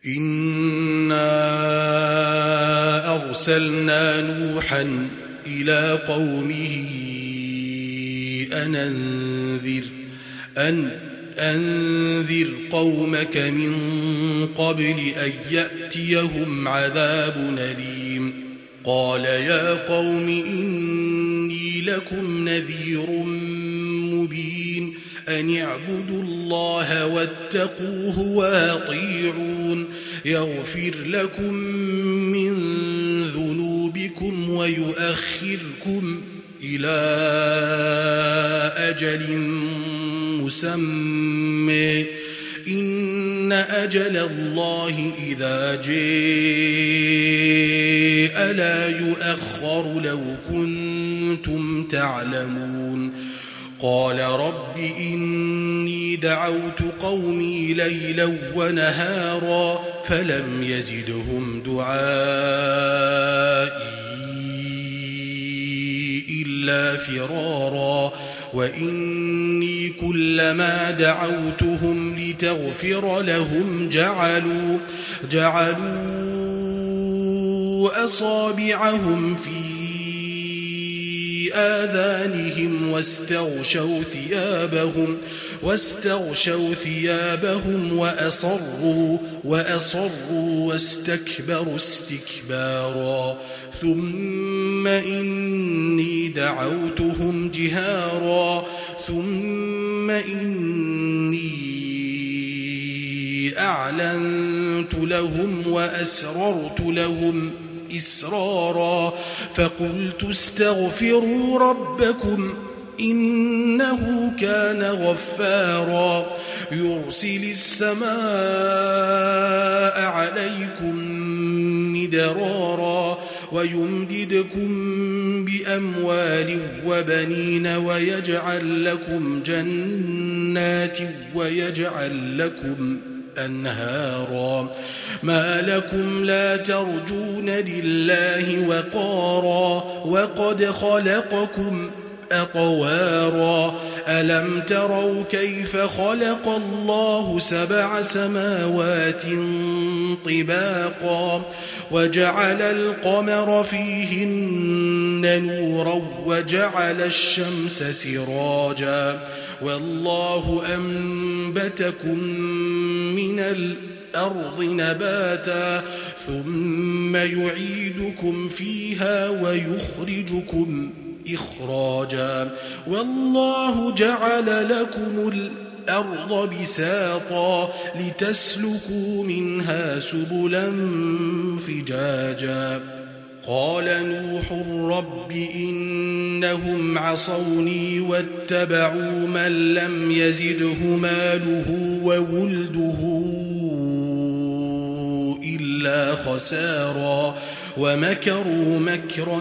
إنا أرسلنا نوحا إلى قومه أن أنذر قومك من قبل أن يأتيهم عذاب أليم. قال يا قوم إني لكم نذير مبين أن اعبدوا الله واتقوه وأطيعون يغفر لكم من ذنوبكم ويؤخركم إلى أجل مسمى إن أجل الله إذا جاء لا يؤخر لو كنتم تعلمون. قال رب إني دعوت قومي ليلا ونهارا فلم يزدهم دعائي إلا فرارا وإني كلما دعوتهم لتغفر لهم جعلوا أصابعهم في آذانهم واستغشوا ثيابهم وأصروا واستكبروا استكبارا ثم إني دعوتهم جهارا ثم إني أعلنت لهم وأسررت لهم إسرارا فقلت استغفروا ربكم إنه كان غفارا يرسل السماء عليكم مدرارا ويمددكم بأموال وبنين ويجعل لكم جنات ويجعل لكم أنهارا ما لكم لا ترجون لله وقارا وقد خلقكم أطوارا ألم تروا كيف خلق الله 7 سماوات طباقا وجعل القمر فيهن نورا وجعل الشمس سراجا والله أنبتكم من الأرض نباتا ثم يعيدكم فيها ويخرجكم إخراجا والله جعل لكم الأرض بساطا لتسلكوا منها سبلا فجاجا قال نوح رب إنهم عصوني واتبعوا من لم يزده ماله وولده إلا خسارا ومكروا مكرا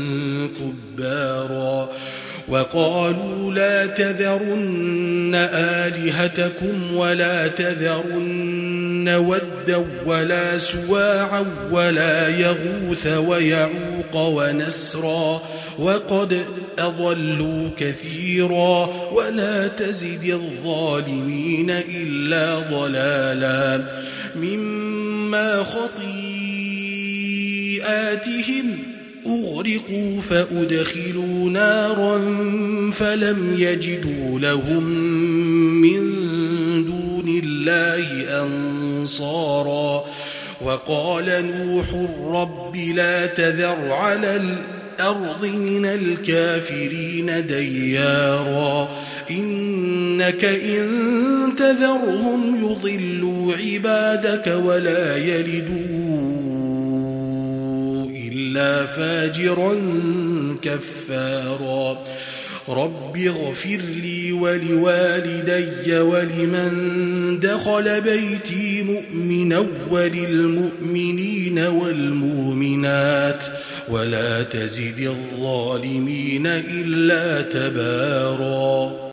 كبارا وقالوا لا تذرن آلهتكم ولا تذرن ودا ولا سواعا ولا يغوث ويعوق ونسرا وقد أضلوا كثيرا ولا تزد الظالمين إلا ضلالا مما خطيئاتهم أغرقوا فأدخلوا نارا فلم يجدوا لهم من دون الله أنصارا وقال نوح رب لا تذر على الأرض من الكافرين ديارا إنك إن تذرهم يضلوا عبادك ولا يلدوا إلا فاجرا كفارا رب اغفر لي ولوالدي ولمن دخل بيتي مؤمنا وللمؤمنين والمؤمنات ولا تزد الظالمين إلا تبارا.